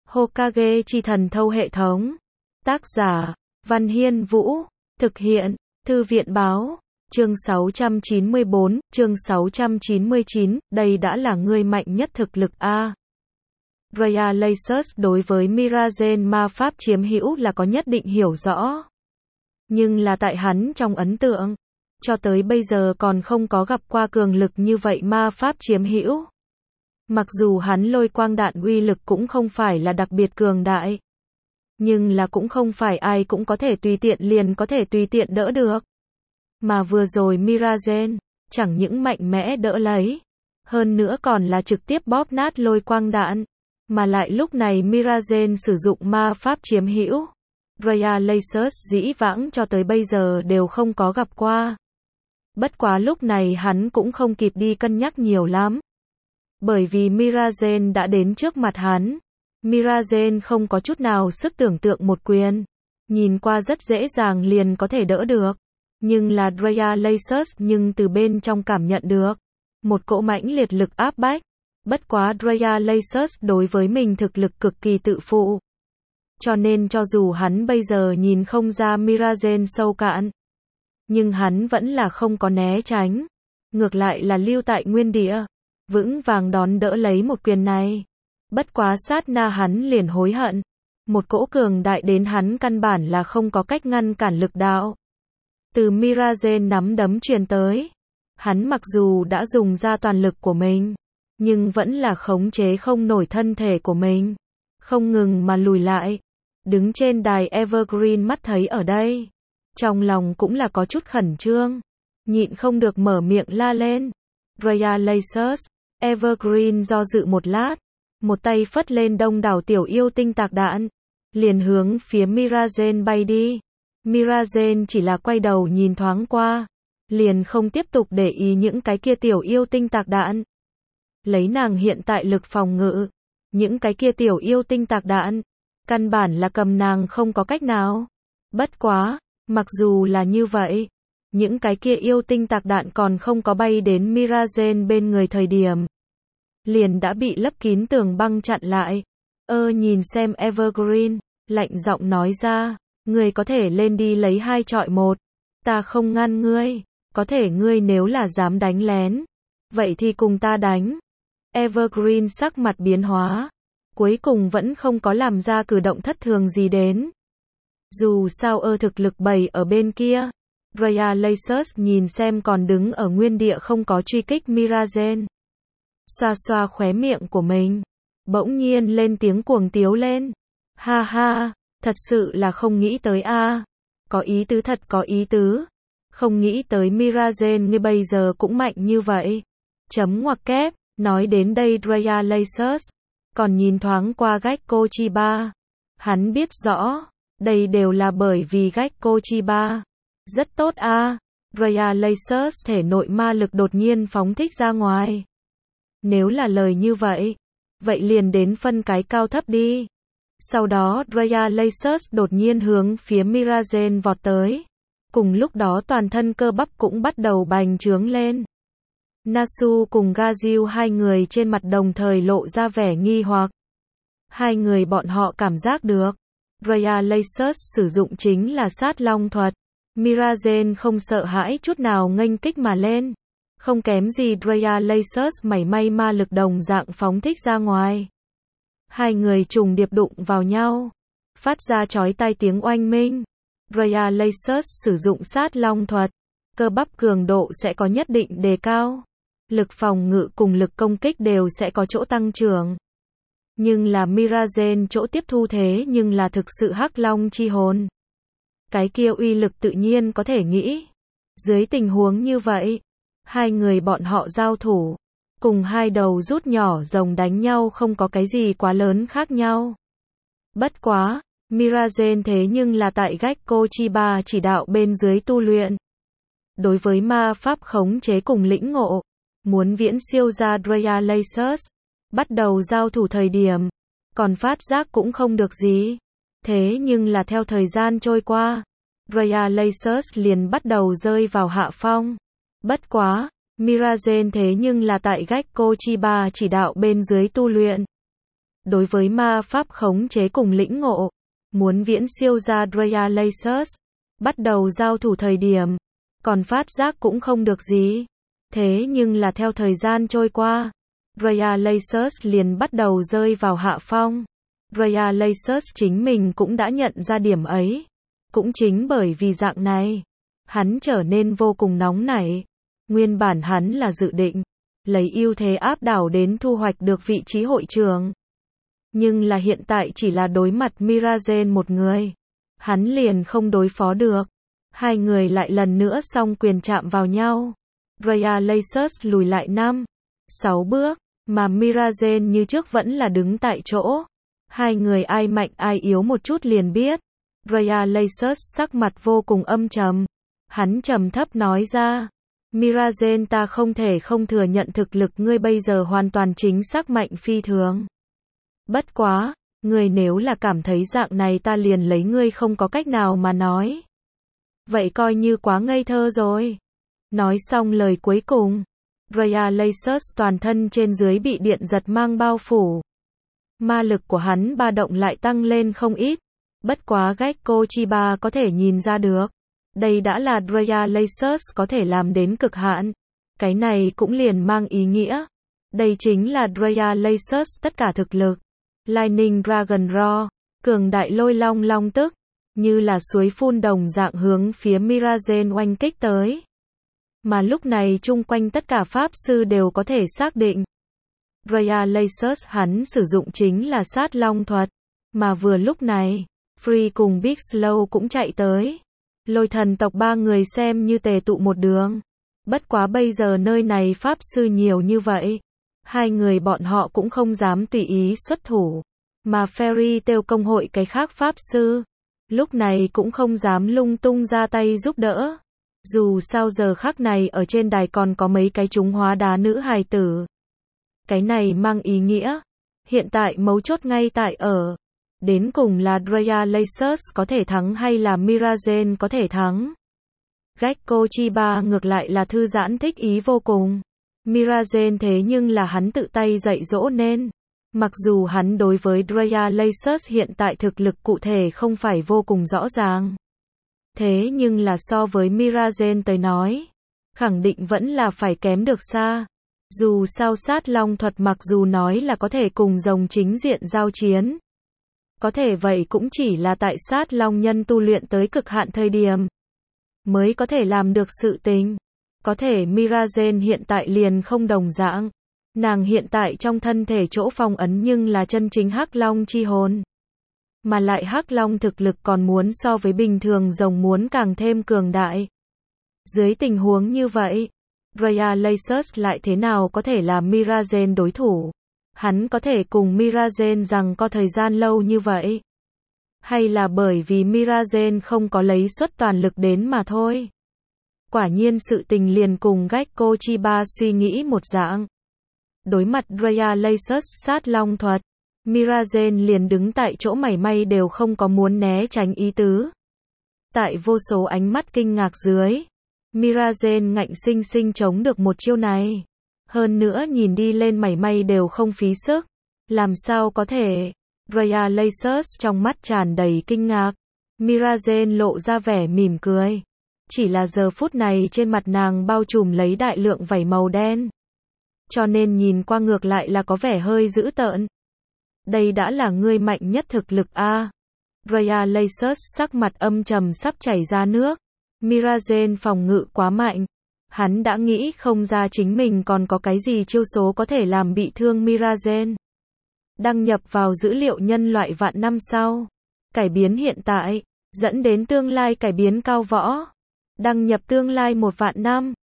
Hokage chi thần thâu hệ thống. Tác giả, Văn Hiên Vũ. Thực hiện, Thư viện Báo. Chương 694, chương 699, đây đã là người mạnh nhất thực lực A. Raya Lasers đối với Mirazen ma pháp chiếm hữu là có nhất định hiểu rõ. Nhưng là tại hắn trong ấn tượng, cho tới bây giờ còn không có gặp qua cường lực như vậy ma pháp chiếm hữu. Mặc dù hắn lôi quang đạn uy lực cũng không phải là đặc biệt cường đại, nhưng là cũng không phải ai cũng có thể tùy tiện đỡ được. Mà vừa rồi Mirazen, chẳng những mạnh mẽ đỡ lấy, hơn nữa còn là trực tiếp bóp nát lôi quang đạn, mà lại lúc này Mirazen sử dụng ma pháp chiếm hữu. Raya Lasers dĩ vãng cho tới bây giờ đều không có gặp qua. Bất quá lúc này hắn cũng không kịp đi cân nhắc nhiều lắm. Bởi vì Mirazen đã đến trước mặt hắn. Mirazen không có chút nào sức tưởng tượng một quyền. Nhìn qua rất dễ dàng liền có thể đỡ được. Nhưng là Raya Lasers nhưng từ bên trong cảm nhận được một cỗ mãnh liệt lực áp bách. Bất quá Raya Lasers đối với mình thực lực cực kỳ tự phụ. Cho nên cho dù hắn bây giờ nhìn không ra Mirazen sâu cạn, nhưng hắn vẫn là không có né tránh. Ngược lại là lưu tại nguyên địa, vững vàng đón đỡ lấy một quyền này. Bất quá sát na hắn liền hối hận. Một cỗ cường đại đến hắn căn bản là không có cách ngăn cản lực đạo. Từ Mirazen nắm đấm truyền tới. Hắn mặc dù đã dùng ra toàn lực của mình, nhưng vẫn là khống chế không nổi thân thể của mình. Không ngừng mà lùi lại. Đứng trên đài Evergreen mắt thấy ở đây. Trong lòng cũng là có chút khẩn trương. Nhịn không được mở miệng la lên. Raya Lasers. Evergreen do dự một lát. Một tay phất lên đông đảo tiểu yêu tinh tạc đạn. Liền hướng phía Mirazen bay đi. Mirazen chỉ là quay đầu nhìn thoáng qua. Liền không tiếp tục để ý những cái kia tiểu yêu tinh tạc đạn. Lấy nàng hiện tại lực phòng ngự. Những cái kia tiểu yêu tinh tạc đạn. Căn bản là cầm nàng không có cách nào. Bất quá, mặc dù là như vậy, những cái kia yêu tinh tạc đạn còn không có bay đến Mirazen bên người thời điểm. Liền đã bị lấp kín tường băng chặn lại. Nhìn xem Evergreen, lạnh giọng nói ra, ngươi có thể lên đi lấy 2 chọi 1. Ta không ngăn ngươi, có thể ngươi nếu là dám đánh lén. Vậy thì cùng ta đánh. Evergreen sắc mặt biến hóa. Cuối cùng vẫn không có làm ra cử động thất thường gì đến. Dù sao thực lực bày ở bên kia. Raya Lasers nhìn xem còn đứng ở nguyên địa không có truy kích Mirazen. Xoa xoa khóe miệng của mình. Bỗng nhiên lên tiếng cuồng tiếu lên. Ha ha, thật sự là không nghĩ tới a. Có ý tứ, thật có ý tứ. Không nghĩ tới Mirazen như bây giờ cũng mạnh như vậy. Chấm ngoặc kép, nói đến đây Raya Lasers. Còn nhìn thoáng qua Gekko Chiba. Hắn biết rõ, đây đều là bởi vì Gekko Chiba. Rất tốt a. Raya Lasers thể nội ma lực đột nhiên phóng thích ra ngoài. Nếu là lời như vậy, vậy liền đến phân cái cao thấp đi. Sau đó Raya Lasers đột nhiên hướng phía Mirazen vọt tới. Cùng lúc đó toàn thân cơ bắp cũng bắt đầu bành trướng lên. Nasu cùng Gaziu hai người trên mặt đồng thời lộ ra vẻ nghi hoặc. Hai người bọn họ cảm giác được. Raya Lasers sử dụng chính là sát long thuật. Mirazen không sợ hãi chút nào nghênh kích mà lên. Không kém gì Raya Lasers mảy may ma lực đồng dạng phóng thích ra ngoài. Hai người trùng điệp đụng vào nhau. Phát ra chói tai tiếng oanh minh. Raya Lasers sử dụng sát long thuật. Cơ bắp cường độ sẽ có nhất định đề cao. Lực phòng ngự cùng lực công kích đều sẽ có chỗ tăng trưởng. Nhưng là Mirazen chỗ tiếp thu thế nhưng là thực sự hắc long chi hồn. Cái kia uy lực tự nhiên có thể nghĩ. Dưới tình huống như vậy, hai người bọn họ giao thủ, cùng hai đầu rút nhỏ rồng đánh nhau không có cái gì quá lớn khác nhau. Bất quá, Mirazen thế nhưng là tại Gekko Chiba chỉ đạo bên dưới tu luyện. Đối với ma pháp khống chế cùng lĩnh ngộ, muốn viễn siêu ra Raya Lasers, bắt đầu giao thủ thời điểm, còn phát giác cũng không được gì. Thế nhưng là theo thời gian trôi qua, Raya Lasers liền bắt đầu rơi vào hạ phong. Bất quá, Mirazen thế nhưng là tại Gekko Chiba chỉ đạo bên dưới tu luyện. đối với ma pháp khống chế cùng lĩnh ngộ, muốn viễn siêu ra Drea Lacers, bắt đầu giao thủ thời điểm, còn phát giác cũng không được gì. Thế nhưng là theo thời gian trôi qua, Drea Lacers liền bắt đầu rơi vào hạ phong. Drea Lacers chính mình cũng đã nhận ra điểm ấy. Cũng chính bởi vì dạng này, hắn trở nên vô cùng nóng nảy. Nguyên bản hắn là dự định lấy ưu thế áp đảo đến thu hoạch được vị trí hội trưởng. Nhưng là hiện tại chỉ là đối mặt Mirazen một người, hắn liền không đối phó được. Hai người lại lần nữa song quyền chạm vào nhau. Drea Lacers lùi lại 5-6 bước, mà Mirazen như trước vẫn là đứng tại chỗ. Hai người ai mạnh ai yếu một chút liền biết. Drea Lacers sắc mặt vô cùng âm trầm. Hắn trầm thấp nói ra, Mirazen, ta không thể không thừa nhận thực lực ngươi bây giờ hoàn toàn chính xác mạnh phi thường. Bất quá, ngươi nếu là cảm thấy dạng này ta liền lấy ngươi không có cách nào mà nói. Vậy coi như quá ngây thơ rồi. Nói xong lời cuối cùng, Drea Lacers toàn thân trên dưới bị điện giật mang bao phủ. Ma lực của hắn ba động lại tăng lên không ít. Bất quá Gekko Chiba có thể nhìn ra được. Đây đã là Drea Lacers có thể làm đến cực hạn. Cái này cũng liền mang ý nghĩa. Đây chính là Drea Lacers tất cả thực lực. Lightning Dragon Roar, cường đại lôi long long tức, như là suối phun đồng dạng hướng phía Mirazen oanh kích tới. Mà lúc này chung quanh tất cả pháp sư đều có thể xác định. Drea Lacers hắn sử dụng chính là sát long thuật. Mà vừa lúc này, Free cùng Big Slow cũng chạy tới. Lôi thần tộc ba người xem như tề tụ một đường. Bất quá bây giờ nơi này pháp sư nhiều như vậy. Hai người bọn họ cũng không dám tùy ý xuất thủ. Mà Fairy Tail công hội cái khác pháp sư, lúc này cũng không dám lung tung ra tay giúp đỡ. Dù sao giờ khắc này ở trên đài còn có mấy cái chúng hóa đá nữ hài tử. Cái này mang ý nghĩa, hiện tại mấu chốt ngay tại ở. Đến cùng là Drea Lacers có thể thắng hay là Mirazen có thể thắng. Gekko Chiba ngược lại là thư giãn thích ý vô cùng. Mirazen thế nhưng là hắn tự tay dạy dỗ nên. Mặc dù hắn đối với Drea Lacers hiện tại thực lực cụ thể không phải vô cùng rõ ràng. Thế nhưng là so với Mirazen tới nói, khẳng định vẫn là phải kém được xa. Dù sao sát long thuật mặc dù nói là có thể cùng rồng chính diện giao chiến. Có thể vậy cũng chỉ là tại sát long nhân tu luyện tới cực hạn thời điểm mới có thể làm được sự tình. Có thể Mirazen hiện tại liền không đồng dạng. Nàng hiện tại trong thân thể chỗ phong ấn nhưng là chân chính hắc long chi hồn. Mà lại hắc long thực lực còn muốn so với bình thường rồng muốn càng thêm cường đại. Dưới tình huống như vậy, Drea Lacers lại thế nào có thể là Mirazen đối thủ? Hắn có thể cùng Mirazen rằng có thời gian lâu như vậy? Hay là bởi vì Mirazen không có lấy suất toàn lực đến mà thôi? Quả nhiên sự tình liền cùng Gekko Chiba suy nghĩ một dạng. Đối mặt Drea Lacers sát long thuật, Mirazen liền đứng tại chỗ mảy may đều không có muốn né tránh ý tứ. Tại vô số ánh mắt kinh ngạc dưới, Mirazen ngạnh sinh sinh chống được một chiêu này. Hơn nữa nhìn đi lên mảy may đều không phí sức. Làm sao có thể? Drea Lacers trong mắt tràn đầy kinh ngạc. Mirazen lộ ra vẻ mỉm cười. Chỉ là giờ phút này trên mặt nàng bao trùm lấy đại lượng vảy màu đen. Cho nên nhìn qua ngược lại là có vẻ hơi dữ tợn. Đây đã là ngươi mạnh nhất thực lực a. Drea Lacers sắc mặt âm trầm sắp chảy ra nước. Mirazen phòng ngự quá mạnh. Hắn đã nghĩ không ra chính mình còn có cái gì chiêu số có thể làm bị thương Mirazen. Đăng nhập vào dữ liệu nhân loại vạn năm sau. Cải biến hiện tại, dẫn đến tương lai cải biến cao võ. Đăng nhập tương lai 1 vạn năm.